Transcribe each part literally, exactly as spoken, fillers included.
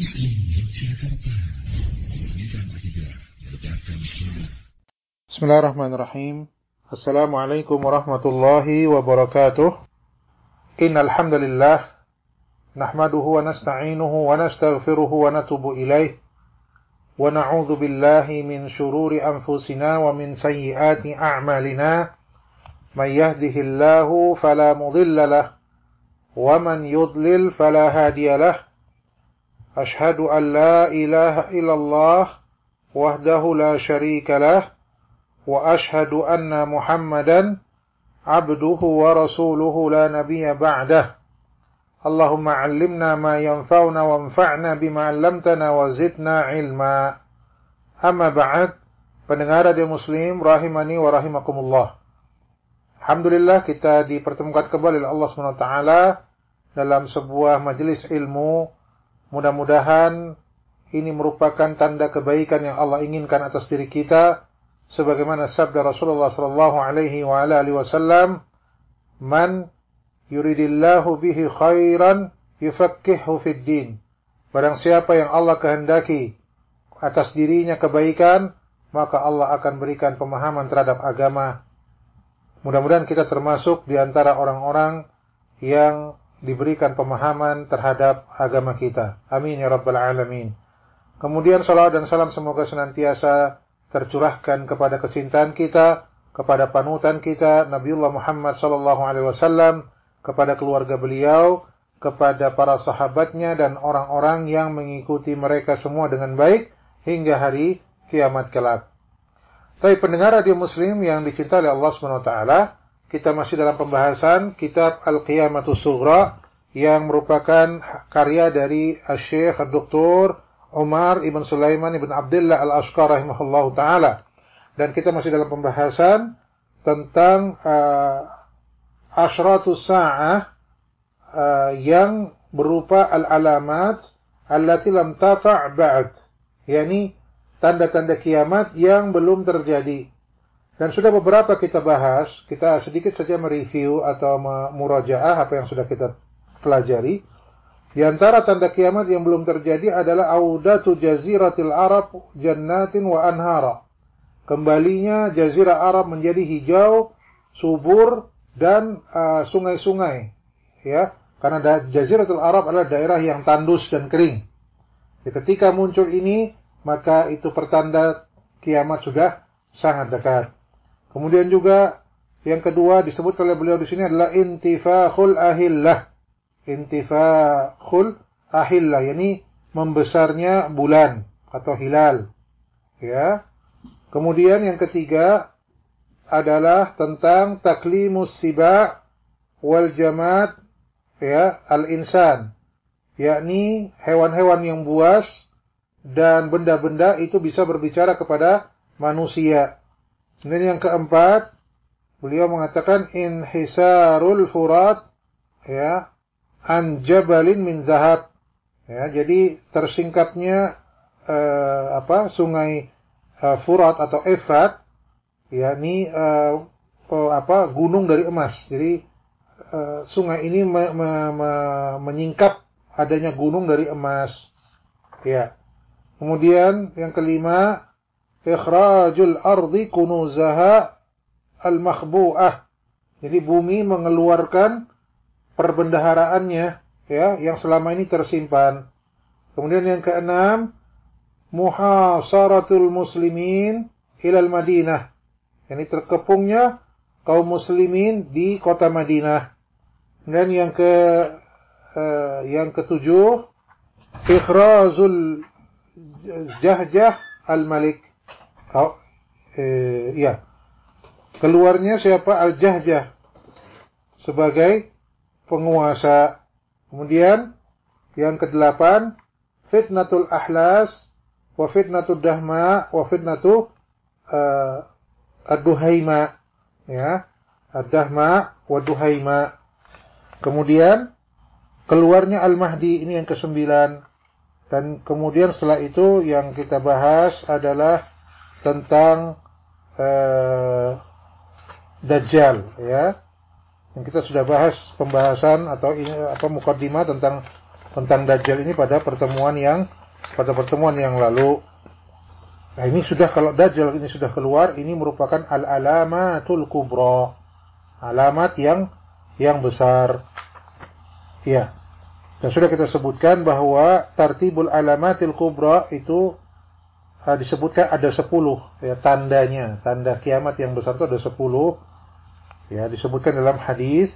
Muslim Yogyakarta memurnikan akidah, menebarkan sunnah. Bismillahirrahmanirrahim. Assalamualaikum warahmatullahi wabarakatuh. Innal hamdalillah nahmaduhu wa nasta'inuhu wa nastaghfiruhu wa natubu ilaih wa na'udzu billahi min shururi anfusina wa min sayyiati a'malina. May yahdihillahu fala mudilla lahu wa man yudlil fala hadiya lahu. Ashhadu an la ilaha illallah wahdahu la syarika lah wa ashhadu anna Muhammadan abduhu wa rasuluhu la nabiyya ba'dah. Allahumma 'allimna ma yanfa'una wanfa'na bima 'allamtana wa zidna ilma. Amma ba'd. Pendengar radio Muslim rahimani wa rahimakumullah. Alhamdulillah kita dipertemukan kembali oleh Allah Subhanahu wa taala dalam sebuah majelis ilmu. Mudah-mudahan ini merupakan tanda kebaikan yang Allah inginkan atas diri kita, sebagaimana sabda Rasulullah sallallahu alaihi wa ala alihi wasallam, "Man yuridillahu bihi khairan yufaqqihu fid din." Barang siapa yang Allah kehendaki atas dirinya kebaikan, maka Allah akan berikan pemahaman terhadap agama. Mudah-mudahan kita termasuk di antara orang-orang yang diberikan pemahaman terhadap agama kita. Amin ya rabbal alamin. Kemudian salawat dan salam semoga senantiasa tercurahkan kepada kecintaan kita, kepada panutan kita Nabiullah Muhammad sallallahu alaihi wasallam, kepada keluarga beliau, kepada para sahabatnya dan orang-orang yang mengikuti mereka semua dengan baik hingga hari kiamat kelak. Tapi pendengar radio Muslim yang dicintai oleh Allah Subhanahu wa taala, kita masih dalam pembahasan kitab Al-Qiyamatus Sughra yang merupakan karya dari Syekh Doktor Umar Ibn Sulaiman Ibn Abdullah Al-Ashqar rahimahullahu taala. Dan kita masih dalam pembahasan tentang uh, Asyratus Sa'ah uh, yang berupa al-alamat allati lam tafa' ba'd, yakni tanda-tanda kiamat yang belum terjadi. Dan sudah beberapa kita bahas, kita sedikit saja mereview atau murajaah apa yang sudah kita pelajari. Di antara tanda kiamat yang belum terjadi adalah audatu jaziratil Arab jannatin wa anhara. Kembalinya jazirah Arab menjadi hijau, subur dan uh, sungai-sungai. Ya, karena jaziratul Arab adalah daerah yang tandus dan kering. Jadi ketika muncul ini, maka itu pertanda kiamat sudah sangat dekat. Kemudian juga yang kedua disebut oleh beliau di sini adalah intifakhul ahillah. Intifakhul ahillah, yakni membesarnya bulan atau hilal. Ya. Kemudian yang ketiga adalah tentang taklimus siba wal jamad, ya, al-insan. Yakni hewan-hewan yang buas dan benda-benda itu bisa berbicara kepada manusia. Kemudian yang keempat, beliau mengatakan inhisarul furat, ya, an jabalin min zahab. Ya, jadi tersingkapnya eh, apa? Sungai eh, Furat atau Efrat, yakni eh, eh, apa? Gunung dari emas. Jadi eh, sungai ini me, me, me, menyingkap adanya gunung dari emas. Ya. Kemudian yang kelima, ikhrajul ardi kunuzaha al-makhbu'ah. Jadi bumi mengeluarkan perbendaharaannya, ya, yang selama ini tersimpan. Kemudian yang keenam, muhasaratul muslimin ilal Madinah. Ini terkepungnya kaum muslimin di kota Madinah. Dan yang ke uh, yang ketujuh, ikhrajul Jahjah al-Malik. Oh, eh, ya. Keluarnya siapa? Al-Jahjah sebagai penguasa. Kemudian yang kedelapan, fitnatul ahlas wa fitnatul dahma wa fitnatu uh, ad-duhaima, ya, ad-dahma wa duhaima. Kemudian keluarnya al-Mahdi, ini yang kesembilan. Dan kemudian setelah itu yang kita bahas adalah tentang uh, Dajjal, ya. Yang kita sudah bahas pembahasan atau ini apa mukaddimah tentang tentang Dajjal ini pada pertemuan yang pada pertemuan yang lalu. Nah, ini sudah, kalau Dajjal ini sudah keluar, ini merupakan al-alamatul kubra, alamat yang yang besar. Ya. Dan sudah kita sebutkan bahwa tartibul alamatil kubra itu uh, disebutkan ada sepuluh ya, tandanya, tanda kiamat yang besar itu ada sepuluh. Ya, disebutkan dalam hadis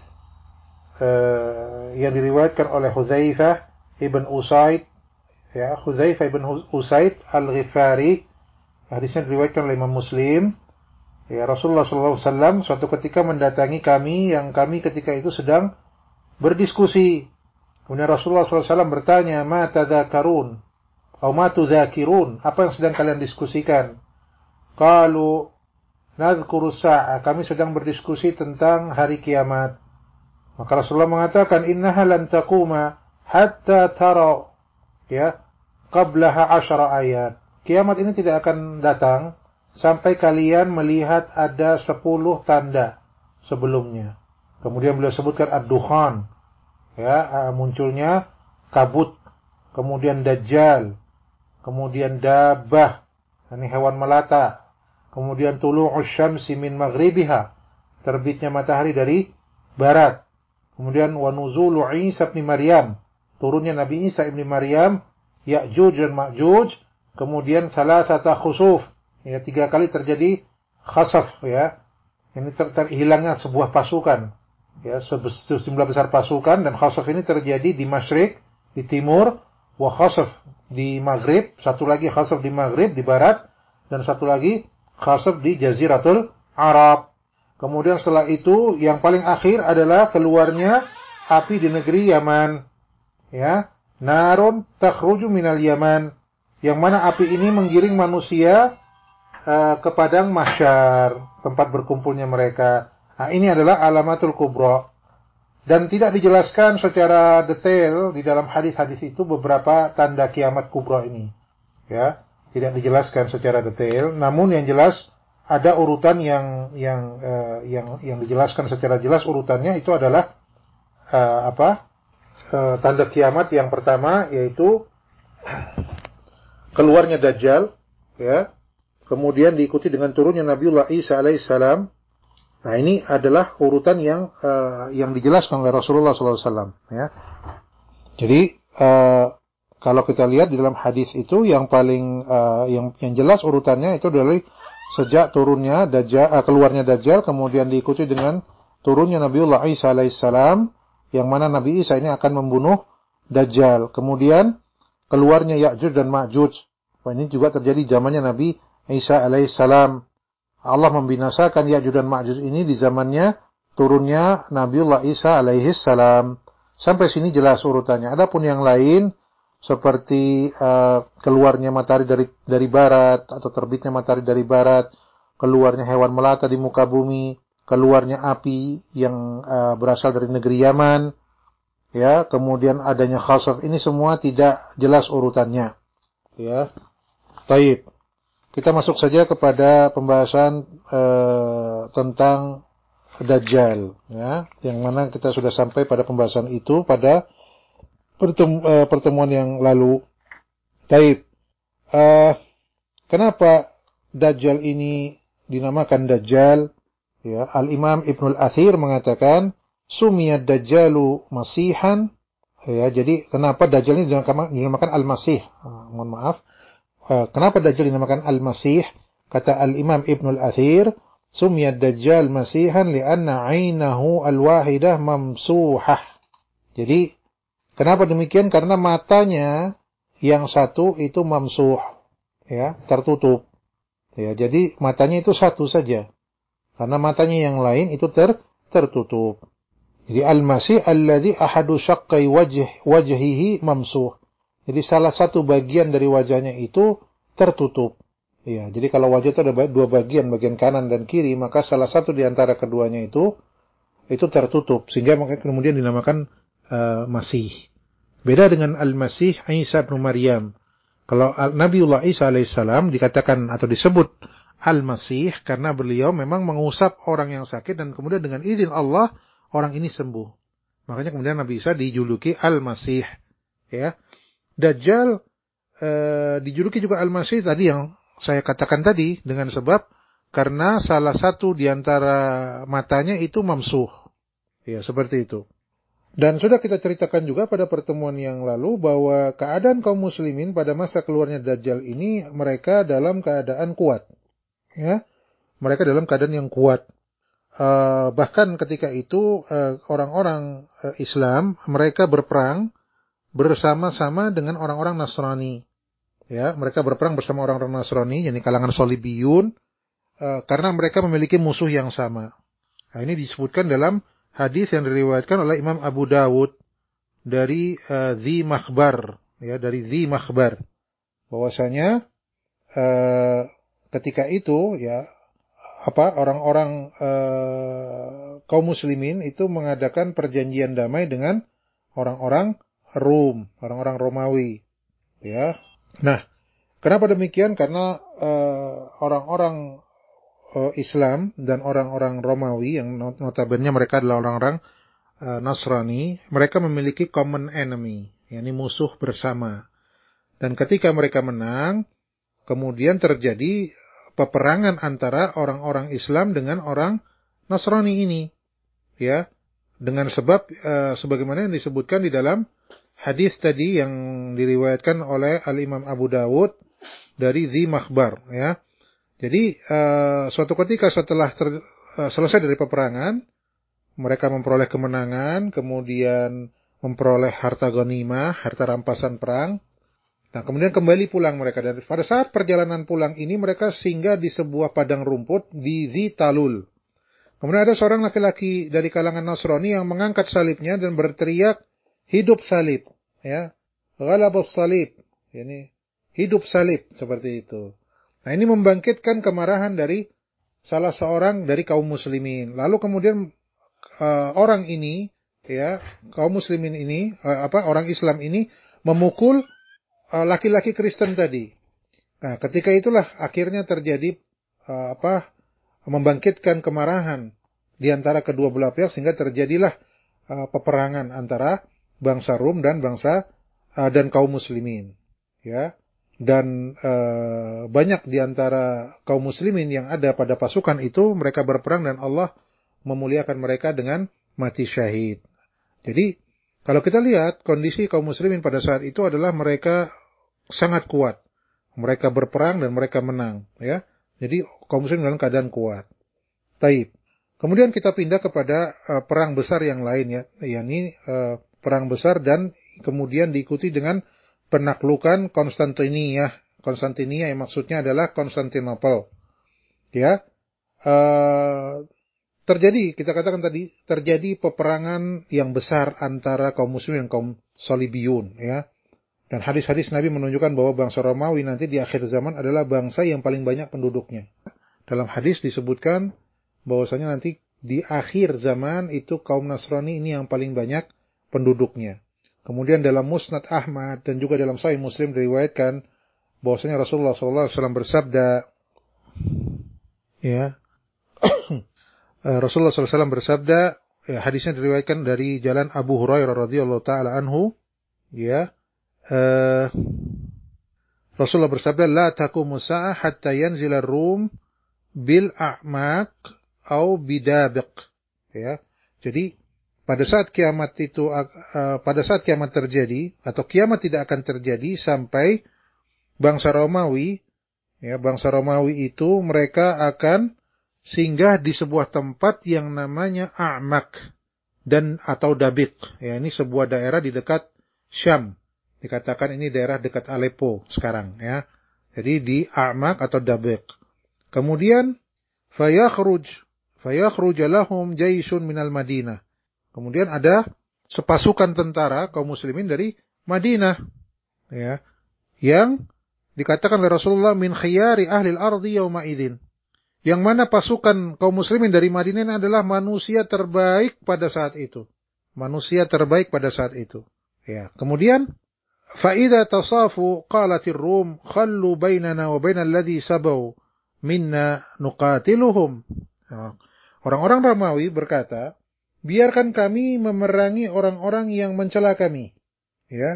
uh, yang diriwayatkan oleh Hudzaifah ibn Usaid, ya, Hudzaifah ibn Usaid Al-Ghifari. Hadisnya diriwayatkan oleh Imam Muslim. Ya, Rasulullah sallallahu alaihi wasallam suatu ketika mendatangi kami, yang kami ketika itu sedang berdiskusi. Kemudian Rasulullah sallallahu alaihi wasallam bertanya, "Ma tadzakarun?" Atau "Ma tudzakirun?" Apa yang sedang kalian diskusikan? Qalu nadhkuru sa'ah. Kami sedang berdiskusi tentang hari kiamat. Maka Rasulullah mengatakan, "Innaha lan taquma hatta tara ya qablaha asyara ayat." Kiamat ini tidak akan datang sampai kalian melihat ada sepuluh tanda sebelumnya. Kemudian beliau sebutkan ad-dukhan, ya, munculnya kabut, kemudian dajjal, kemudian dabbah, ini hewan melata, kemudian tulu'us syamsi min maghribiha, terbitnya matahari dari barat, kemudian wa nuzulu Isa ibn Maryam, turunnya Nabi Isa ibn Maryam, Ya'juj dan Ma'juj. Kemudian salasata khusuf, ya, tiga kali terjadi khasaf, ya. Ini ter- ter- hilangnya sebuah pasukan, ya, sejumlah besar pasukan, dan khasaf ini terjadi di Masyrik, di timur, wa khasaf di Maghrib, satu lagi khasaf di Maghrib, di barat, dan satu lagi khasaf di Jaziratul Arab. Kemudian setelah itu yang paling akhir adalah keluarnya api di negeri Yaman, ya, narun takhruju minal Yaman, yang mana api ini menggiring manusia uh, ke padang mahsyar, tempat berkumpulnya mereka. Nah, ini adalah alamatul kubra. Dan tidak dijelaskan secara detail di dalam hadis-hadis itu beberapa tanda kiamat kubra ini. Ya, tidak dijelaskan secara detail, namun yang jelas ada urutan yang yang uh, yang yang dijelaskan secara jelas. Urutannya itu adalah uh, apa? Uh, tanda kiamat yang pertama yaitu keluarnya Dajjal, ya. Kemudian diikuti dengan turunnya Nabiullah Isa alaihissalam. Nah, ini adalah urutan yang uh, yang dijelaskan oleh Rasulullah sallallahu alaihi wasallam, ya. Jadi uh, kalau kita lihat di dalam hadis itu yang paling uh, yang yang jelas urutannya itu dari sejak turunnya Dajjal, uh, keluarnya Dajjal, kemudian diikuti dengan turunnya Nabiullah Isa alaihissalam, yang mana Nabi Isa ini akan membunuh Dajjal. Kemudian keluarnya Ya'juj dan Ma'juj. Wah, ini juga terjadi zamannya Nabi Isa alaihissalam. Allah membinasakan Ya'juj dan Ma'juj ini di zamannya turunnya Nabiullah Isa alaihissalam. Sampai sini jelas urutannya. Adapun yang lain seperti uh, keluarnya matahari dari dari barat atau terbitnya matahari dari barat, keluarnya hewan melata di muka bumi, keluarnya api yang uh, berasal dari negeri Yaman, ya, kemudian adanya khasaf, ini semua tidak jelas urutannya, ya. Baik, kita masuk saja kepada pembahasan uh, tentang Dajjal, ya, yang mana kita sudah sampai pada pembahasan itu pada pertemu, uh, pertemuan yang lalu. Baik, uh, kenapa Dajjal ini dinamakan Dajjal? Ya, Al-Imam Ibnul Athir mengatakan, Sumiyad Dajjalu Masihan. Ya, jadi kenapa Dajjal ini dinamakan, dinamakan Al-Masih? Uh, mohon maaf. Uh, kenapa Dajjal dinamakan Al-Masih? Kata Al-Imam Ibnul Athir, Sumiyad Dajjal Masihan li'anna 'ainahu al-wahidah mamsuhah. Jadi, kenapa demikian? Karena matanya yang satu itu mamsuh, ya, tertutup. Ya, jadi matanya itu satu saja. Karena matanya yang lain itu ter tertutup. Jadi al-masih alladhi ahadu syaqqai wajh wajhihi mamsuh. Jadi salah satu bagian dari wajahnya itu tertutup. Ya, jadi kalau wajah itu ada dua bagian, bagian kanan dan kiri, maka salah satu di antara keduanya itu itu tertutup, sehingga makanya kemudian dinamakan uh, Masih. Beda dengan Al-Masih Isa bin Maryam. Kalau Nabiullah Isa alaihissalam dikatakan atau disebut Al-Masih karena beliau memang mengusap orang yang sakit dan kemudian dengan izin Allah orang ini sembuh. Makanya kemudian Nabi Isa dijuluki Al-Masih. Ya, Dajjal eh, dijuluki juga Al-Masih tadi yang saya katakan tadi dengan sebab karena salah satu di antara matanya itu mamsuh. Ya, seperti itu. Dan sudah kita ceritakan juga pada pertemuan yang lalu bahwa keadaan kaum muslimin pada masa keluarnya Dajjal ini mereka dalam keadaan kuat. Ya, mereka dalam keadaan yang kuat. Uh, bahkan ketika itu uh, orang-orang uh, Islam mereka berperang bersama-sama dengan orang-orang Nasrani. Ya, mereka berperang bersama orang-orang Nasrani, yakni kalangan Salibiyun, uh, karena mereka memiliki musuh yang sama. Nah, ini disebutkan dalam hadis yang diriwayatkan oleh Imam Abu Dawud dari uh, Dzi Makhbar, ya, dari Dzi Makhbar, bahwasanya uh, ketika itu, ya, apa orang-orang uh, kaum muslimin itu mengadakan perjanjian damai dengan orang-orang Rum, orang-orang Romawi, ya. Nah, kenapa demikian? Karena uh, orang-orang uh, Islam dan orang-orang Romawi yang notabene mereka adalah orang-orang uh, Nasrani, mereka memiliki common enemy, yakni musuh bersama. Dan ketika mereka menang, kemudian terjadi peperangan antara orang-orang Islam dengan orang Nasrani ini, ya, dengan sebab uh, sebagaimana yang disebutkan di dalam hadis tadi yang diriwayatkan oleh Al-Imam Abu Dawud dari Dzi Makhbar, ya. Jadi uh, suatu ketika setelah ter, uh, selesai dari peperangan, mereka memperoleh kemenangan, kemudian memperoleh harta ghanimah, harta rampasan perang. Nah, kemudian kembali pulang mereka. Dan pada saat perjalanan pulang ini, mereka singgah di sebuah padang rumput di Dzi Talul. Kemudian ada seorang laki-laki dari kalangan Nasrani yang mengangkat salibnya dan berteriak, hidup salib. Ya, ghalabus salib. Ini hidup salib, seperti itu. Nah, ini membangkitkan kemarahan dari salah seorang dari kaum muslimin. Lalu kemudian uh, orang ini, ya, kaum muslimin ini, uh, apa orang Islam ini memukul laki-laki Kristen tadi. Nah, ketika itulah akhirnya terjadi uh, apa membangkitkan kemarahan di antara kedua belah pihak sehingga terjadilah uh, peperangan antara bangsa Rum dan bangsa uh, dan kaum muslimin. Ya. Dan uh, banyak di antara kaum muslimin yang ada pada pasukan itu mereka berperang dan Allah memuliakan mereka dengan mati syahid. Jadi, kalau kita lihat kondisi kaum muslimin pada saat itu adalah mereka sangat kuat. Mereka berperang dan mereka menang, ya. Jadi kaum muslimin dalam keadaan kuat. Taib. Kemudian kita pindah kepada uh, perang besar yang lain, ya, yakni uh, perang besar dan kemudian diikuti dengan penaklukan Konstantinia. Konstantinia yang maksudnya adalah Konstantinopel. Ya. Uh, terjadi, kita katakan tadi, terjadi peperangan yang besar antara kaum muslimin dan kaum Salibiyun, ya. Dan hadis-hadis Nabi menunjukkan bahwa bangsa Romawi nanti di akhir zaman adalah bangsa yang paling banyak penduduknya. Dalam hadis disebutkan bahwasanya nanti di akhir zaman itu kaum Nasrani ini yang paling banyak penduduknya. Kemudian dalam Musnad Ahmad dan juga dalam Sahih Muslim diriwayatkan bahwasanya Rasulullah shallallahu alaihi wasallam bersabda, ya, Rasulullah shallallahu alaihi wasallam bersabda, ya, hadisnya diriwayatkan dari jalan Abu Hurairah radhiyallahu taala anhu, ya. Uh, Rasulullah bersabda, la taqumu sa'ah hatta yanzila ar-rum bil a'maq au bidabiq. Ya. Jadi pada saat kiamat itu uh, pada saat kiamat terjadi atau kiamat tidak akan terjadi sampai bangsa Romawi, ya, bangsa Romawi itu mereka akan singgah di sebuah tempat yang namanya A'maq dan atau Dabiq. Ya, ini sebuah daerah di dekat Syam. Dikatakan ini daerah dekat Aleppo sekarang, ya. Jadi di A'maq atau Dabiq. Kemudian fayakhruj fayakhruj lahum jaisun minal Madinah. Kemudian ada sepasukan tentara kaum muslimin dari Madinah, ya, yang dikatakan oleh Rasulullah min khiyari ahli al-ardi yauma idzin. Yang mana pasukan kaum muslimin dari Madinah adalah manusia terbaik pada saat itu. Manusia terbaik pada saat itu. Ya, kemudian فَإِذَا تَصَافُوا قَالَتِ الرُّومُ خَلُّوا بَيْنَنَا وَبَيْنَ الَّذِي سَبَوْا مِنَّا نُقَاتِلُهُمْ. Orang-orang Romawi berkata, biarkan kami memerangi orang-orang yang mencela kami. Ya,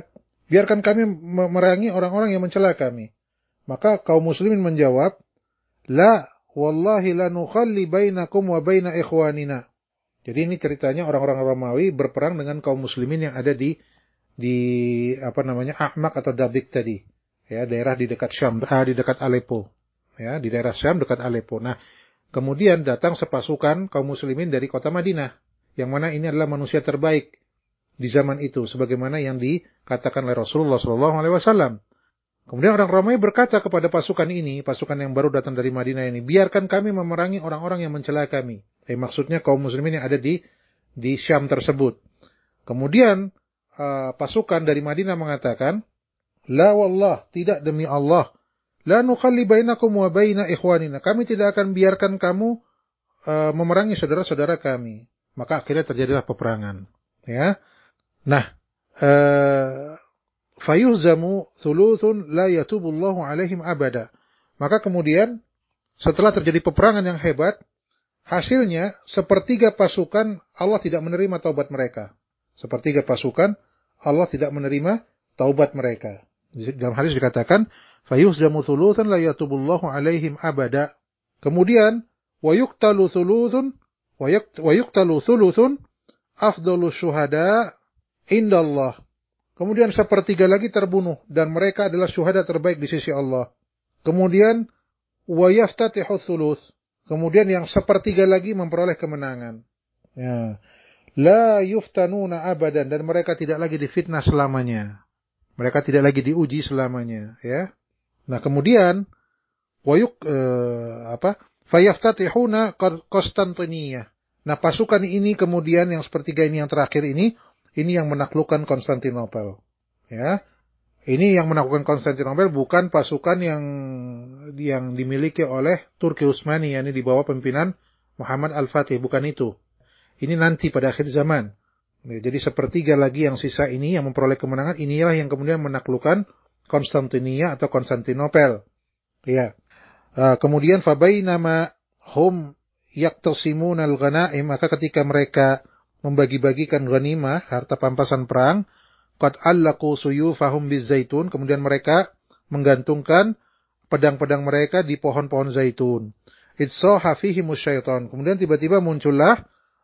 biarkan kami memerangi orang-orang yang mencela kami. Maka kaum muslimin menjawab, la wallahi la nukhalli bainakum wa baina ikhwanina. Jadi ini ceritanya orang-orang Romawi berperang dengan kaum muslimin yang ada di di apa namanya Ahmak atau Dabik tadi. Ya, daerah di dekat Syam, ah, di dekat Aleppo. Ya, di daerah Syam dekat Aleppo. Nah, kemudian datang sepasukan kaum muslimin dari kota Madinah, yang mana ini adalah manusia terbaik di zaman itu, sebagaimana yang dikatakan oleh Rasulullah shallallahu alaihi wasallam. Kemudian orang Romawi berkata kepada pasukan ini, pasukan yang baru datang dari Madinah ini, biarkan kami memerangi orang-orang yang mencela kami. Eh, maksudnya kaum muslimin yang ada di di Syam tersebut. Kemudian uh, pasukan dari Madinah mengatakan, la wallah, tidak demi Allah, la nukhalli bainakum wa baina ikhwanina. Kami tidak akan biarkan kamu uh, memerangi saudara-saudara kami. Maka akhirnya terjadilah peperangan. Ya. Nah, uh, fayuhzamu thuluthun la yatubullahu alaihim abada. Maka kemudian setelah terjadi peperangan yang hebat, hasilnya sepertiga pasukan Allah tidak menerima taubat mereka. Sepertiga pasukan Allah tidak menerima taubat mereka. Dalam hadis dikatakan, fayuhzamu thuluthun la yatubullahu alaihim abada. Kemudian wa yuqtalu thuluthun wa yuqtalu thuluthun afdalu syuhada indallah. Kemudian sepertiga lagi terbunuh dan mereka adalah syuhada terbaik di sisi Allah. Kemudian wa yaftatihu thuluth. Kemudian yang sepertiga lagi memperoleh kemenangan. Ya. La yuftanuna abadan, dan mereka tidak lagi difitnah selamanya. Mereka tidak lagi diuji selamanya, ya. Nah, kemudian wayuk eh, apa? Fayaftatihuna Konstantiniyah. Nah, pasukan ini kemudian yang sepertiga ini yang terakhir ini Ini yang menaklukkan Konstantinopel. Ya. Ini yang menaklukkan Konstantinopel bukan pasukan yang yang dimiliki oleh Turki Utsmani, yakni di bawah pimpinan Muhammad Al-Fatih, bukan itu. Ini nanti pada akhir zaman. Ya, jadi sepertiga lagi yang sisa ini yang memperoleh kemenangan, inilah yang kemudian menaklukkan Konstantinia atau Konstantinopel. Ya. Uh, kemudian fabainama hum yaqtasimuna al-ghanaim, maka ketika mereka membagi-bagikan ghanimah, harta pampasan perang, qad allaqu suyufahum bizaitun, kemudian mereka menggantungkan pedang-pedang mereka di pohon-pohon zaitun. Itsaha fihimus syaitan, kemudian tiba-tiba muncullah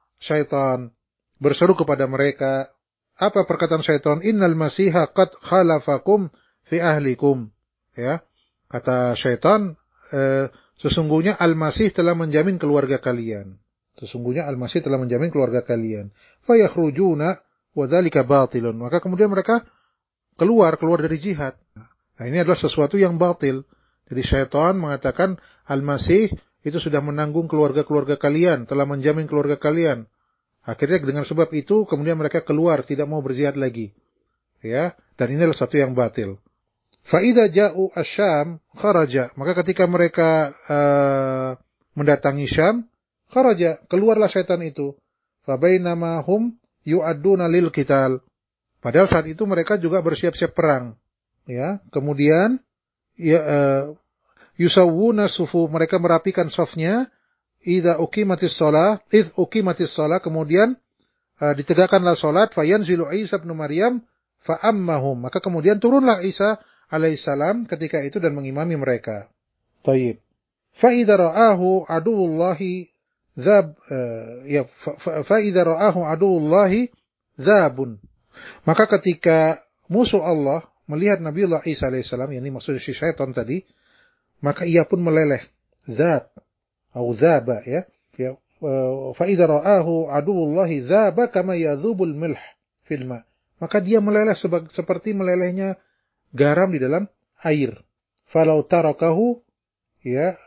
syaitan berseru kepada mereka. Apa perkataan syaitan? Innal masiha qad khalafakum fi ahlikum. Ya, kata syaitan, eh, sesungguhnya Al-Masih telah menjamin keluarga kalian. Sesungguhnya Al-Masih telah menjamin keluarga kalian. Fayakhrujuna wa dzalika batilun. Maka kemudian mereka keluar keluar dari jihad. Nah, ini adalah sesuatu yang batil. Jadi syaitan mengatakan Al-Masih itu sudah menanggung keluarga-keluarga kalian, telah menjamin keluarga kalian. Akhirnya dengan sebab itu kemudian mereka keluar, tidak mau berjihad lagi. Ya, dan ini adalah sesuatu yang batil. Fa idza ja'u asy-Syam kharaja. Maka ketika mereka uh, mendatangi Syam, kharaja, keluarlah syaitan itu. Fa bainama hum yu'adduna lil qital. Padahal saat itu mereka juga bersiap-siap perang. Ya, kemudian ya uh, yusawwuna sufu, mereka merapikan safnya. Idza uqimatis shalah, id uqimatis shalah, kemudian uh, ditegakkanlah salat, fayanzilu Isa bin Maryam fa ammahum. Maka kemudian turunlah Isa alaihissalam ketika itu dan mengimami mereka. Tayyib. Fa idza ra'ahu aduwullahi dzab uh, ya fa idza ra'ahu aduwullahi dzabun. Maka ketika musuh Allah melihat Nabiullah Isa alaihissalam, yakni maksudnya si syaitan tadi, maka ia pun meleleh. Dzab atau dzaba, ya. Ya, fa idza ra'ahu aduwullahi dzaba kama yadzubul milh fil ma. Maka dia meleleh seperti melelehnya garam di dalam air. Falau tarakahu, ya,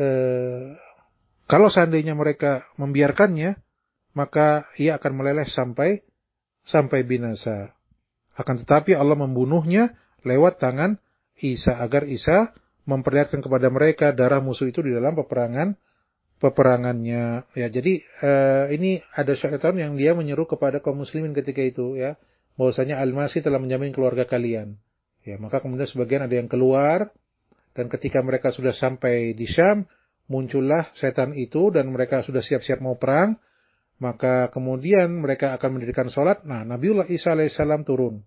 eh, kalau seandainya mereka membiarkannya, maka ia akan meleleh sampai sampai binasa. Akan tetapi Allah membunuhnya lewat tangan Isa, agar Isa memperlihatkan kepada mereka darah musuh itu di dalam peperangan peperangannya. Ya, jadi uh, ini ada syaitan yang dia menyeru kepada kaum muslimin ketika itu, ya, bahwasanya Al-Masih telah menjamin keluarga kalian. Ya, maka kemudian sebagian ada yang keluar, dan ketika mereka sudah sampai di Syam, muncullah setan itu dan mereka sudah siap-siap mau perang. Maka kemudian mereka akan mendirikan salat. Nah, Nabiullah Isa alaihissalam turun.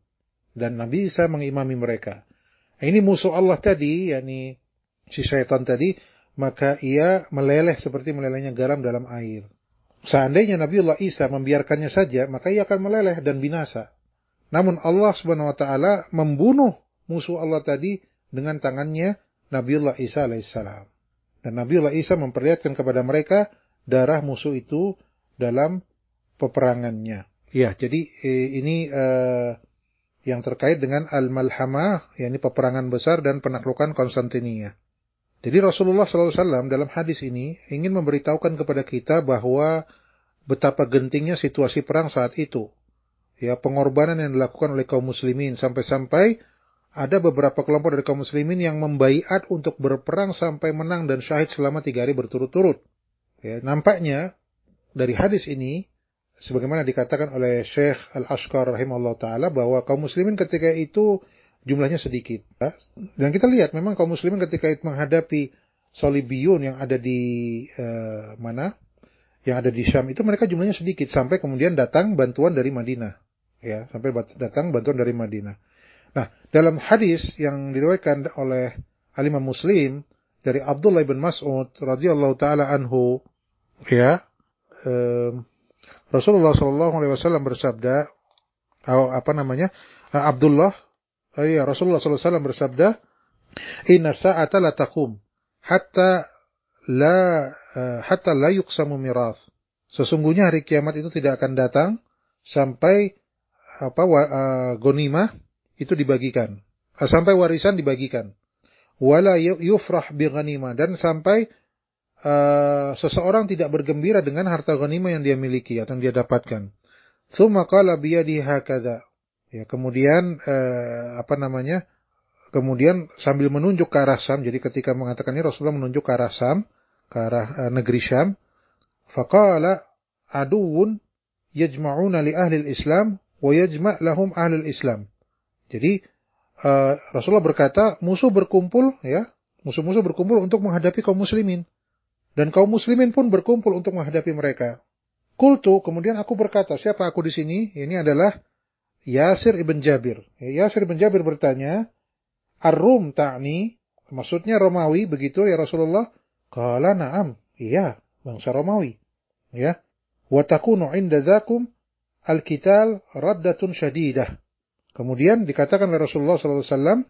dan Nabi Isa mengimami mereka. Nah, ini musuh Allah tadi, yakni si syaitan tadi, maka ia meleleh seperti melelehnya garam dalam air. Seandainya Nabiullah Isa membiarkannya saja, maka ia akan meleleh dan binasa. Namun Allah Subhanahu wa taala membunuh musuh Allah tadi dengan tangannya Nabiullah Isa alaihissalam. Dan Nabiullah Isa memperlihatkan kepada mereka darah musuh itu dalam peperangannya. Ya, jadi ini eh, yang terkait dengan Al-Malhamah, yakni peperangan besar dan penaklukan Konstantinia. Jadi Rasulullah shallallahu alaihi wasallam dalam hadis ini ingin memberitahukan kepada kita bahwa betapa gentingnya situasi perang saat itu. Ya, pengorbanan yang dilakukan oleh kaum muslimin sampai-sampai ada beberapa kelompok dari kaum muslimin yang membaiat untuk berperang sampai menang dan syahid selama tiga hari berturut-turut. Ya, nampaknya dari hadis ini, sebagaimana dikatakan oleh Syekh Al-Ashqar rahimahullah ta'ala, bahwa kaum muslimin ketika itu jumlahnya sedikit. Ya. Dan kita lihat memang kaum muslimin ketika itu menghadapi Salibiyun yang ada di eh, mana? Yang ada di Syam itu mereka jumlahnya sedikit sampai kemudian datang bantuan dari Madinah. Ya, sampai datang bantuan dari Madinah. Nah, dalam hadis yang diriwayatkan oleh Al-Imam Muslim dari Abdullah bin Mas'ud radhiyallahu taala anhu, ya, eh, Rasulullah sallallahu alaihi wasallam bersabda, atau apa namanya? Abdullah, oh iya, Rasulullah sallallahu alaihi wasallam bersabda, "Inna sa'ata la taqum hatta la uh, hatta la yuqsamu mirath." Sesungguhnya hari kiamat itu tidak akan datang sampai apa uh, ghanimah itu dibagikan, sampai warisan dibagikan. Wala yufrah bi ghanimah, dan sampai uh, seseorang tidak bergembira dengan harta ghanimah yang dia miliki atau yang dia dapatkan. Tsumma qala bi yadihi hakadha. Ya, kemudian uh, apa namanya? Kemudian sambil menunjuk ke arah Syam. Jadi ketika mengatakan ini Rasulullah menunjuk ke arah Syam, ke arah uh, negeri Syam. Faqala aduun yajma'una li ahli al-Islam wa yajma' lahum ahli al-Islam. Jadi uh, Rasulullah berkata, musuh berkumpul, ya, musuh-musuh berkumpul untuk menghadapi kaum muslimin, dan kaum muslimin pun berkumpul untuk menghadapi mereka. Qultu, kemudian aku berkata, siapa aku di sini? Ini adalah Yasir ibn Jabir. Ya, Yasir ibn Jabir bertanya, Ar-Rum ta'ni, maksudnya Romawi, begitu ya Rasulullah? Qala na'am, iya, bangsa Romawi. Ya, wa takunu 'inda dzakum al-qital raddatun syadidah. Kemudian dikatakan oleh Rasulullah sallallahu alaihi wasallam,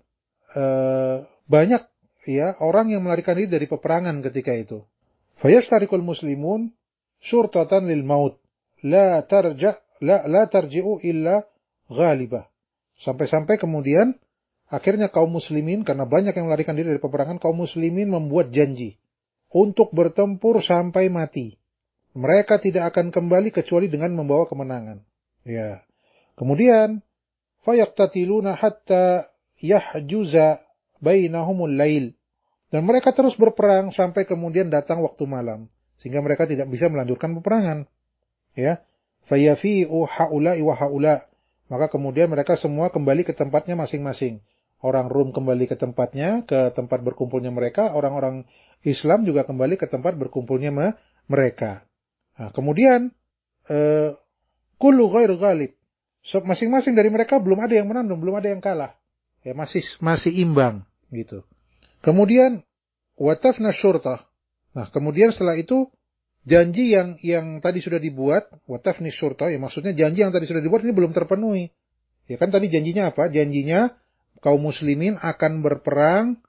uh, banyak ya orang yang melarikan diri dari peperangan ketika itu. Fayashtariqul muslimun syurtatan lil maut, la tarja la la tarji'u illa ghalibah. Sampai-sampai kemudian akhirnya kaum muslimin, karena banyak yang melarikan diri dari peperangan, kaum muslimin membuat janji untuk bertempur sampai mati. Mereka tidak akan kembali kecuali dengan membawa kemenangan. Ya. Kemudian fayaqtatiluna hatta yahjuza bainahumul lail. Dan mereka terus berperang sampai kemudian datang waktu malam, sehingga mereka tidak bisa melanjutkan peperangan. Ya. Fayafi'u haula'i wa haula'. Maka kemudian mereka semua kembali ke tempatnya masing-masing. Orang Rum kembali ke tempatnya, ke tempat berkumpulnya mereka. Orang-orang Islam juga kembali ke tempat berkumpulnya mereka. Nah, kemudian eh, kullu ghairu ghalib. So, masing-masing dari mereka belum ada yang menang dan belum ada yang kalah. Ya, masih masih imbang gitu. Kemudian watafna syurtah. Nah, kemudian setelah itu janji yang yang tadi sudah dibuat, watafni syurtah, ya maksudnya janji yang tadi sudah dibuat ini belum terpenuhi. Ya kan tadi janjinya apa? Janjinya kaum muslimin akan berperang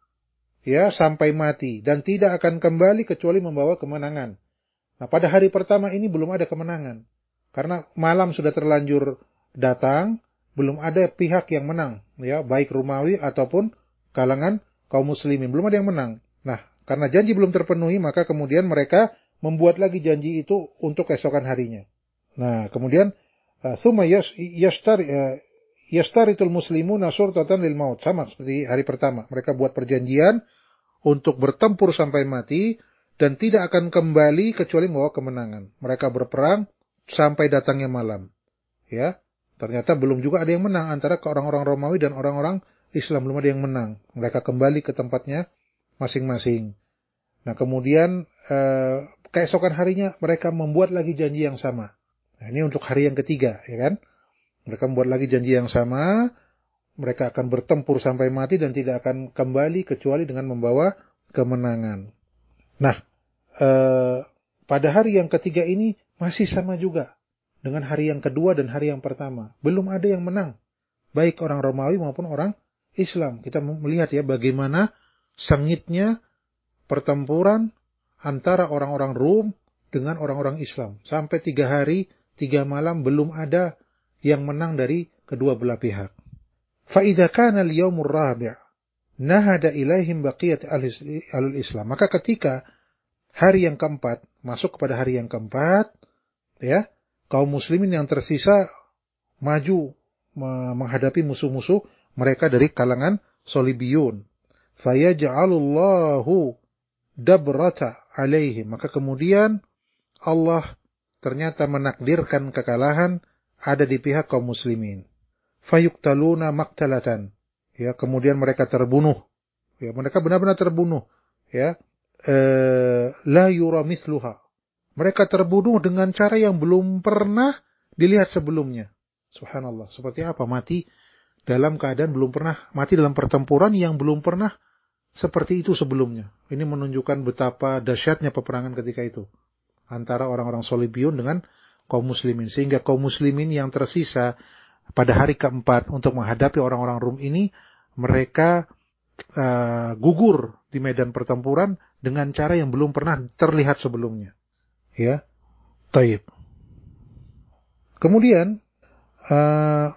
ya sampai mati dan tidak akan kembali kecuali membawa kemenangan. Nah, pada hari pertama ini belum ada kemenangan. Karena malam sudah terlanjur datang, belum ada pihak yang menang, ya, baik Romawi ataupun kalangan kaum muslimin, belum ada yang menang. Nah, karena janji belum terpenuhi, maka kemudian mereka membuat lagi janji itu untuk keesokan harinya. Nah, kemudian tsumma yashtari yashtaritul muslimuna syurtatan lil maut, sama seperti hari pertama. Mereka buat perjanjian untuk bertempur sampai mati dan tidak akan kembali kecuali membawa kemenangan. Mereka berperang sampai datangnya malam. Ya, ternyata belum juga ada yang menang antara orang-orang Romawi dan orang-orang Islam, belum ada yang menang. Mereka kembali ke tempatnya masing-masing. Nah, kemudian eh, keesokan harinya mereka membuat lagi janji yang sama. Nah, ini untuk hari yang ketiga, ya kan? Mereka membuat lagi janji yang sama Mereka akan bertempur sampai mati dan tidak akan kembali kecuali dengan membawa kemenangan. Nah, eh, pada hari yang ketiga ini masih sama juga dengan hari yang kedua dan hari yang pertama. Belum ada yang menang, baik orang Romawi maupun orang Islam. Kita melihat ya bagaimana sengitnya pertempuran antara orang-orang Rum dengan orang-orang Islam. Sampai tiga hari, tiga malam belum ada yang menang dari kedua belah pihak. فَإِذَا كَانَ الْيَوْمُ الرَّابِعِ نَهَدَ إِلَيْهِمْ بَقِيَةِ أَهْلِ الْإِسْلَامِ. Maka ketika hari yang keempat, masuk kepada hari yang keempat, ya, kaum muslimin yang tersisa maju menghadapi musuh-musuh mereka dari kalangan Solibiyun. فَيَجْعَلُ اللَّهُ دَبْرَةَ عَلَيْهِمْ. Maka kemudian Allah ternyata menakdirkan kekalahan ada di pihak kaum muslimin. Fayuqtaluna maqtalatan. Ya, kemudian mereka terbunuh. Ya, mereka benar-benar terbunuh. Ya, eh, la yura mithluha. Mereka terbunuh dengan cara yang belum pernah dilihat sebelumnya. Subhanallah. Seperti apa? Mati dalam keadaan belum pernah, mati dalam pertempuran yang belum pernah seperti itu sebelumnya. Ini menunjukkan betapa dahsyatnya peperangan ketika itu antara orang-orang Solibiyun dengan kaum muslimin. Sehingga kaum muslimin yang tersisa pada hari keempat untuk menghadapi orang-orang Rum ini, mereka uh, gugur di medan pertempuran dengan cara yang belum pernah terlihat sebelumnya. Ya, taib. Kemudian uh,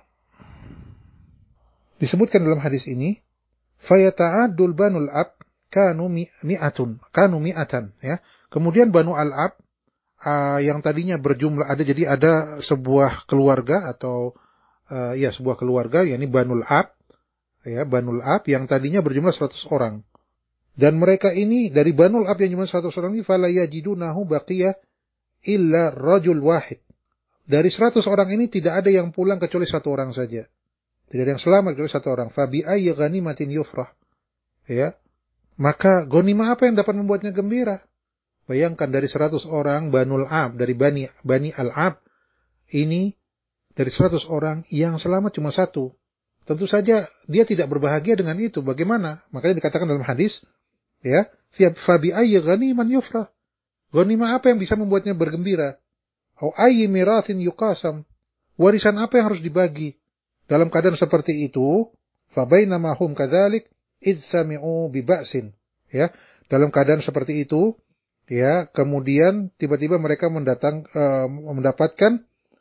disebutkan dalam hadis ini, fayata'addul banul ab kanu mi'atun, kanu mi'atan. Ya, kemudian Banu al-Ab uh, yang tadinya berjumlah ada, jadi ada sebuah keluarga atau Uh, ya sebuah keluarga, yakni Banul Ab, ya Banul Ab yang tadinya berjumlah seratus orang. Dan mereka ini dari Banul Ab yang jumlah seratus orang ini fala yajidunahu baqiyah illa rajul wahid. Dari seratus orang ini tidak ada yang pulang kecuali satu orang saja. Tidak ada yang selamat kecuali satu orang. Fa bi ayyi ghanimatin yufrah. Ya. Maka ghanimah apa yang dapat membuatnya gembira? Bayangkan dari seratus orang Banul Ab, dari Bani Bani Al-Ab ini, dari seratus orang yang selamat cuma satu. Tentu saja dia tidak berbahagia dengan itu. Bagaimana? Makanya dikatakan dalam hadis, ya, fa bi ayyi ghaniman yufrah. Ghanimah apa yang bisa membuatnya bergembira? Au ayyi mirathin yuqasam. Warisan apa yang harus dibagi? Dalam keadaan seperti itu, fa bainama hum kadzalik id sami'u bi ba'sin. Ya, dalam keadaan seperti itu, ya, kemudian tiba-tiba mereka mendatang uh, mendapatkan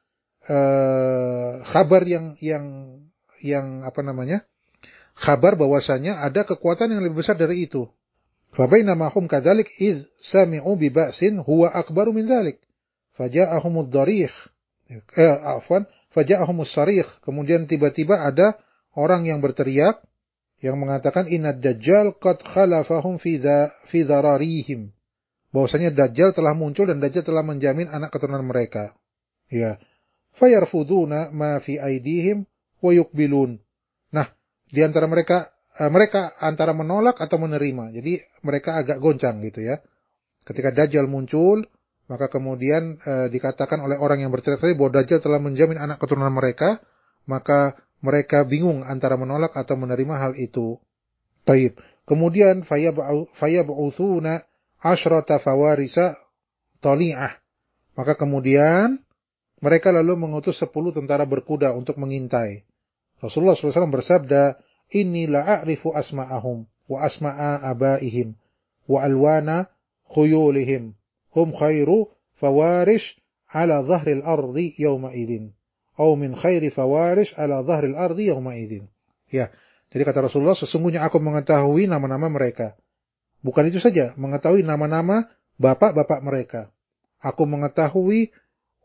Uh, kabar yang yang yang apa namanya? Kabar bahwasanya ada kekuatan yang lebih besar dari itu. Fa bainama hum kadzalik id sami'u bi ba'sin huwa akbaru min dzalik. Faja'ahumud darikh. Eh, afwan, faja'ahumus sarikh. Kemudian tiba-tiba ada orang yang berteriak yang mengatakan innad dajjal qad khalafahum fi dha fi dhararihim. Bahwasanya Dajjal telah muncul dan Dajjal telah menjamin anak keturunan mereka. Ya. Fayarfuduna ma fi aidihim wa yuqbilun. Nah, di antara mereka uh, mereka antara menolak atau menerima. Jadi mereka agak goncang gitu ya. Ketika Dajjal muncul, maka kemudian uh, dikatakan oleh orang yang bercerita tadi bahwa Dajjal telah menjamin anak keturunan mereka, maka mereka bingung antara menolak atau menerima hal itu. Baik. Kemudian fayab'utsuna asyrata fawarisa tali'ah. Maka kemudian mereka lalu mengutus sepuluh tentara berkuda untuk mengintai. Rasulullah shallallahu alaihi wasallam bersabda, Inni la'a'rifu asma'ahum, wa asma'a abaihim, wa alwana khuyulihim, hum khairu fawarish ala dhahril ardi yawma idin, atau min khairi fawarish ala dhahril ardi yawma idin. Ya, jadi kata Rasulullah, sesungguhnya aku mengetahui nama-nama mereka. Bukan itu saja, mengetahui nama-nama bapak-bapak mereka. Aku mengetahui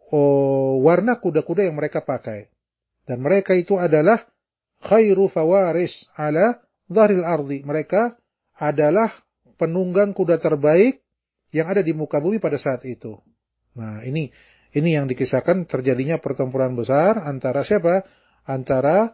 Oh, warna kuda-kuda yang mereka pakai. Dan mereka itu adalah khairu fawaris ala dhahril ardi. Mereka adalah penunggang kuda terbaik yang ada di muka bumi pada saat itu. Nah, ini ini yang dikisahkan terjadinya pertempuran besar antara siapa? Antara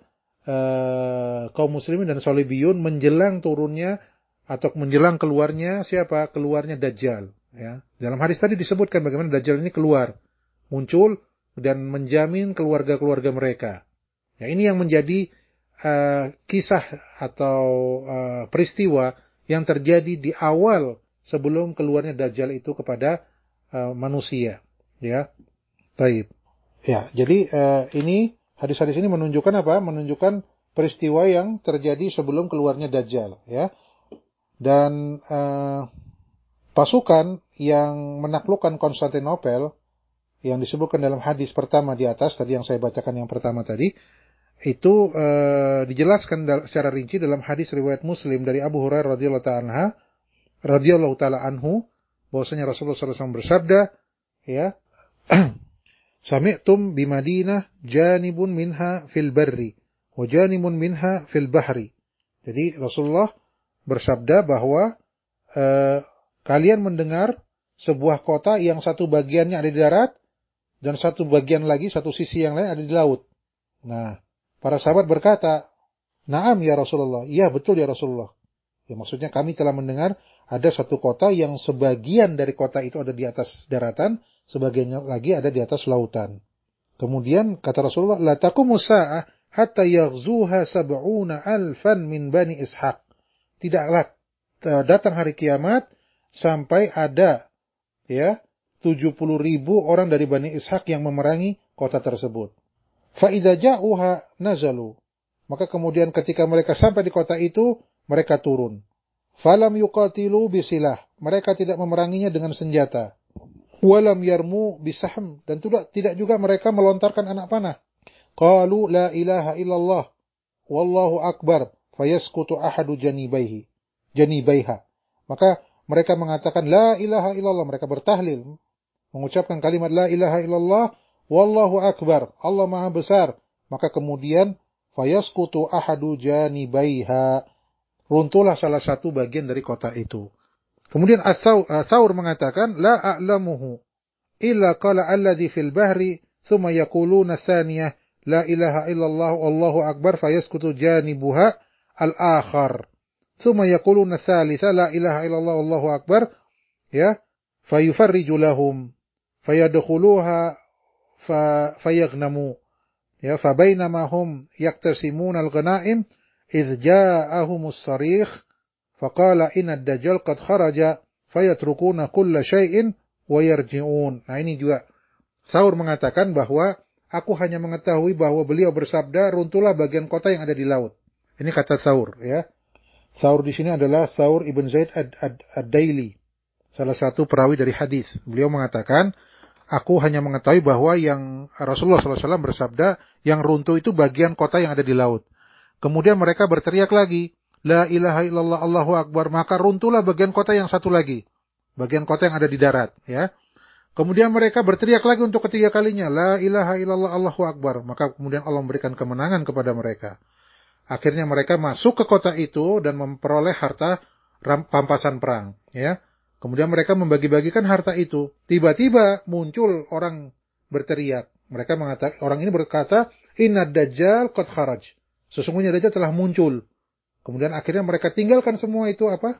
uh, kaum muslimin dan Solibiyun menjelang turunnya atau menjelang keluarnya siapa? Keluarnya Dajjal. Ya. Dalam hadis tadi disebutkan bagaimana Dajjal ini keluar. Muncul dan menjamin keluarga-keluarga mereka. Ya, ini yang menjadi uh, kisah atau uh, peristiwa yang terjadi di awal sebelum keluarnya Dajjal itu kepada uh, manusia. Ya, baik. Ya, jadi uh, ini hadis-hadis ini menunjukkan apa? Menunjukkan peristiwa yang terjadi sebelum keluarnya Dajjal. Ya, dan uh, pasukan yang menaklukkan Konstantinopel yang disebutkan dalam hadis pertama di atas, tadi yang saya bacakan yang pertama tadi, itu e, dijelaskan secara rinci dalam hadis riwayat Muslim dari Abu Hurairah radhiyallahu ta'ala radhiyallahu ta'ala anhu, bahwasanya Rasulullah shallallahu alaihi wasallam bersabda, ya, sami'tum bi Madinah janibun minha fil barri wa janibun minha fil bahri. Jadi Rasulullah bersabda bahwa e, kalian mendengar sebuah kota yang satu bagiannya ada di darat, dan satu bagian lagi, satu sisi yang lain ada di laut. Nah, para sahabat berkata, "Na'am ya Rasulullah." Iya, betul ya Rasulullah. Ya, maksudnya kami telah mendengar ada satu kota yang sebagian dari kota itu ada di atas daratan, sebagian lagi ada di atas lautan. Kemudian kata Rasulullah, "La taqumu sa'ah hatta yaghzuha sab'una alfan min bani Ishaq." Tidaklah datang hari kiamat sampai ada, ya, tujuh puluh ribu orang dari Bani Ishaq yang memerangi kota tersebut. Fa'idha ja'uha nazalu. Maka kemudian ketika mereka sampai di kota itu, mereka turun. Falam yuqatilu bisilah. Mereka tidak memeranginya dengan senjata. Walam yarmu bisahm. Dan tidak juga mereka melontarkan anak panah. Qalu la ilaha illallah. Wallahu akbar. Fayaskutu ahadu janibaihi. Janibaiha. Maka mereka mengatakan la ilaha illallah. Mereka bertahlil. Mengucapkan kalimat la ilaha illallah, wallahu akbar, Allah maha besar. Maka kemudian fayaskutu ahadu janibaiha, runtuhlah salah satu bagian dari kota itu. Kemudian Ats-Tsaur mengatakan la a'lamuhu illa qala alladhi fil bahri thumma yaquluna tsaniyah la ilaha illallah wallahu akbar fayaskutu janibuha al-akhar. Thumma yaquluna tsalitsa la ilaha illallah wallahu akbar, ya, fayufarriju lahum fayadkhuluha fayaghnamu, ya, fabainama hum yaktasimuna al-ghanaim idh ja'ahumus sarikh faqala inna ad-dajjal qad kharaja fayatrukuna kulla syai'in wa yarji'un. Nah, ini juga Tsaur mengatakan bahwa aku hanya mengetahui bahwa beliau bersabda runtuhlah bagian kota yang ada di laut. Ini kata Tsaur, ya. Tsaur di sini adalah Tsaur ibn Zaid ad-Daili, salah satu perawi dari hadis. Beliau mengatakan, aku hanya mengetahui bahwa yang Rasulullah shallallahu alaihi wasallam bersabda, yang runtuh itu bagian kota yang ada di laut. Kemudian mereka berteriak lagi, la ilaha illallah Allahu akbar, maka runtuhlah bagian kota yang satu lagi, bagian kota yang ada di darat, ya. Kemudian mereka berteriak lagi untuk ketiga kalinya, la ilaha illallah Allahu akbar, maka kemudian Allah memberikan kemenangan kepada mereka. Akhirnya mereka masuk ke kota itu dan memperoleh harta pampasan perang, ya. Kemudian mereka membagi-bagikan harta itu. Tiba-tiba muncul orang berteriak. Mereka mengatakan, orang ini berkata, Inna Dajjal qad kharaj. Sesungguhnya Dajjal telah muncul. Kemudian akhirnya mereka tinggalkan semua itu apa?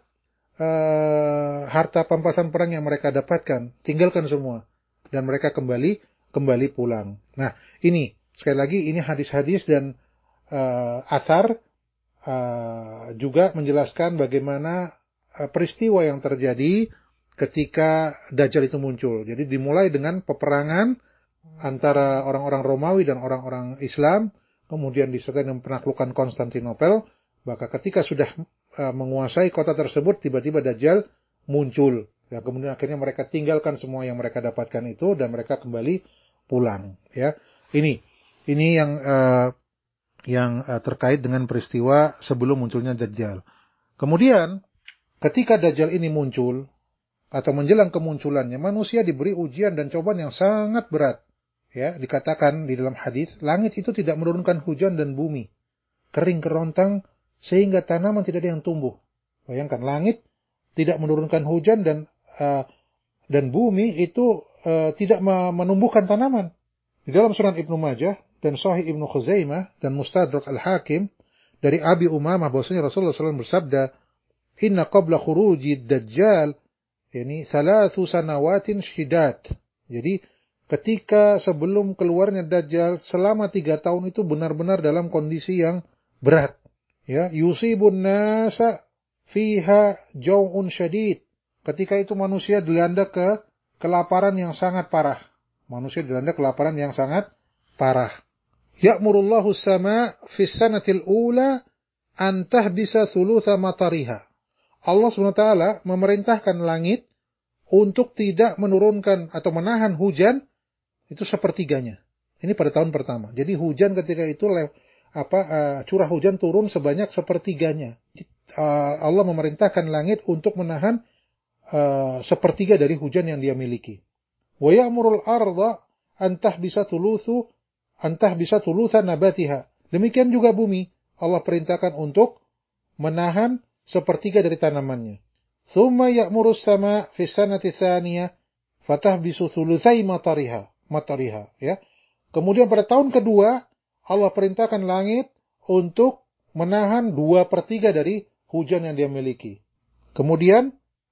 Uh, harta pampasan perang yang mereka dapatkan. Tinggalkan semua. Dan mereka kembali kembali pulang. Nah, ini sekali lagi ini hadis-hadis dan uh, athar uh, juga menjelaskan bagaimana peristiwa yang terjadi ketika Dajjal itu muncul. Jadi dimulai dengan peperangan antara orang-orang Romawi dan orang-orang Islam, kemudian disertai dengan penaklukan Konstantinopel. Maka ketika sudah uh, menguasai kota tersebut, tiba-tiba Dajjal muncul. Ya, kemudian akhirnya mereka tinggalkan semua yang mereka dapatkan itu dan mereka kembali pulang. Ya, ini ini yang uh, yang uh, terkait dengan peristiwa sebelum munculnya Dajjal. Kemudian ketika Dajjal ini muncul, atau menjelang kemunculannya, manusia diberi ujian dan cobaan yang sangat berat. Ya, dikatakan di dalam hadis, langit itu tidak menurunkan hujan dan bumi kering kerontang sehingga tanaman tidak ada yang tumbuh. Bayangkan, langit tidak menurunkan hujan dan uh, dan bumi itu uh, tidak menumbuhkan tanaman. Di dalam Sunan Ibnu Majah dan Sahih Ibnu Khuzaimah dan Mustadrak Al-Hakim dari Abi Umamah bahwasanya Rasulullah shallallahu alaihi wasallam bersabda, Inna qabla khuruji Dajjal, ini thalathu sanawatin syidat. Jadi ketika sebelum keluarnya Dajjal, selama tiga tahun itu benar-benar dalam kondisi yang berat. Ya, yusibun nasa fiha jau'un syadid. Ketika itu manusia dilanda ke kelaparan yang sangat parah. Manusia dilanda kelaparan yang sangat parah. Ya'murullahu as-sama' fi sanatil ula an tahbisa thulutha matariha. Allah subhanahu wa taala memerintahkan langit untuk tidak menurunkan atau menahan hujan itu sepertiganya. Ini pada tahun pertama. Jadi hujan ketika itu apa uh, curah hujan turun sebanyak sepertiganya. Uh, Allah memerintahkan langit untuk menahan uh, sepertiga dari hujan yang dia miliki. Wa ya'murul arda an tahbisa thuluthu an tahbisa thulutha nabatiha. Demikian juga bumi, Allah perintahkan untuk menahan sepertiga dari tanamannya. Thumma ya'murus sama' fi sanati tsaniyah fatahbisu thulutsai matariha, matariha, ya. Kemudian pada tahun kedua Allah perintahkan langit untuk menahan dua per tiga dari hujan yang dia miliki. Kemudian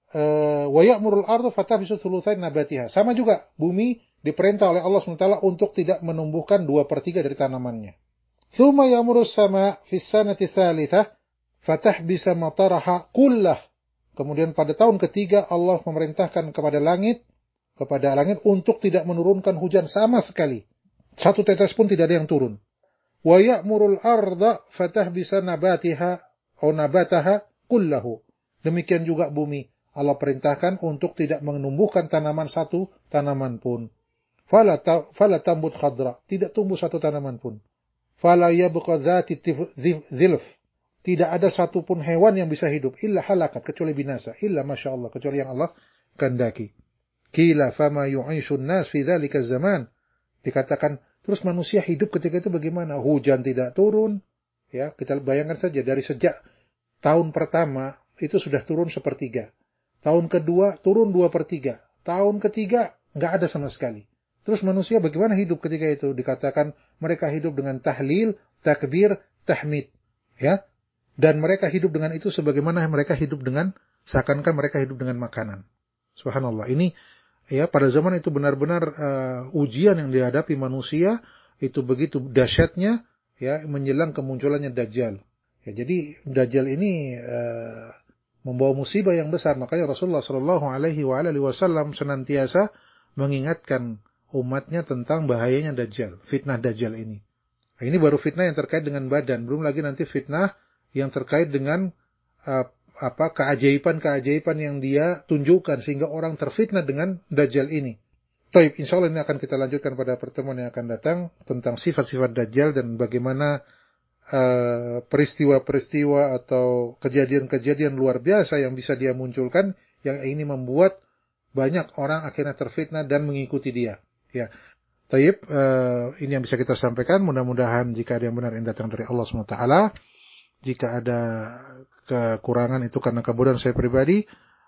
wa ya'murul ardu fatahbisu thulutsai nabatiha. Sama juga bumi diperintah oleh Allah subhanahu wa taala untuk tidak menumbuhkan dua per tiga dari tanamannya. Thumma ya'murus sama' fi sanati tsalitsah fatahbisa mataraha kullah. Kemudian pada tahun ketiga Allah memerintahkan kepada langit kepada langit untuk tidak menurunkan hujan sama sekali. Satu tetes pun tidak ada yang turun. Wa ya'murul arda fatahbisa nabatiha atau nabataha kullahu. Demikian juga bumi Allah perintahkan untuk tidak menumbuhkan tanaman satu tanaman pun. Fala ta, fala tambut khadra, tidak tumbuh satu tanaman pun. Fala yabqa dzati dzilf. Tidak ada satupun hewan yang bisa hidup. Illa halakat, kecuali binasa. Illa masya Allah, kecuali yang Allah kehendaki. Qila fama yu'ishun nas fi dzalika zaman. Dikatakan, terus manusia hidup ketika itu bagaimana? Hujan tidak turun. Ya, kita bayangkan saja dari sejak tahun pertama itu sudah turun sepertiga. Tahun kedua turun dua per tiga. Tahun ketiga nggak ada sama sekali. Terus manusia bagaimana hidup ketika itu? Dikatakan mereka hidup dengan tahlil, takbir, tahmid. Ya. Dan mereka hidup dengan itu sebagaimana mereka hidup dengan, seakan-akan mereka hidup dengan makanan. Subhanallah. Ini ya pada zaman itu benar-benar uh, ujian yang dihadapi manusia itu begitu dahsyatnya ya menjelang kemunculannya Dajjal. Ya, jadi Dajjal ini uh, membawa musibah yang besar. Makanya Rasulullah Shallallahu Alaihi Wasallam senantiasa mengingatkan umatnya tentang bahayanya Dajjal, fitnah Dajjal ini. Nah, ini baru fitnah yang terkait dengan badan, belum lagi nanti fitnah yang terkait dengan uh, apa keajaiban-keajaiban yang dia tunjukkan sehingga orang terfitnah dengan Dajjal ini. Baik, insyaallah ini akan kita lanjutkan pada pertemuan yang akan datang tentang sifat-sifat Dajjal dan bagaimana uh, peristiwa-peristiwa atau kejadian-kejadian luar biasa yang bisa dia munculkan yang ini membuat banyak orang akhirnya terfitnah dan mengikuti dia. Ya. Baik, uh, ini yang bisa kita sampaikan. Mudah-mudahan jika ada yang benar yang datang dari Allah subhanahu wa taala. Jika ada kekurangan itu karena kebodohan saya pribadi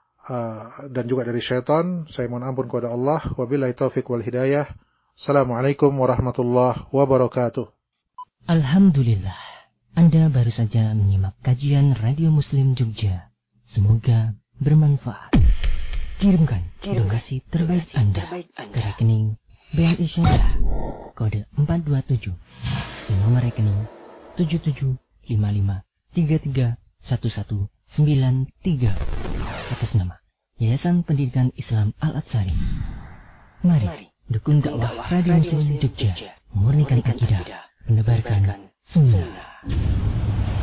uh, dan juga dari syaitan, saya mohon ampun kepada Allah. Wabillahi taufiq wal hidayah. Assalamualaikum warahmatullahi wabarakatuh. Alhamdulillah, Anda baru saja menyimak kajian Radio Muslim Jogja. Semoga bermanfaat. Kirimkan donasi terbaik Anda ke rekening B N I Syariah kode empat dua tujuh di nomor rekening tujuh tujuh lima lima tiga tiga satu satu sembilan tiga atas nama Yayasan Pendidikan Islam Al-Atsari. Mari dukung dakwah Radio Muslim Jogja, memurnikan akidah, menebarkan sunnah.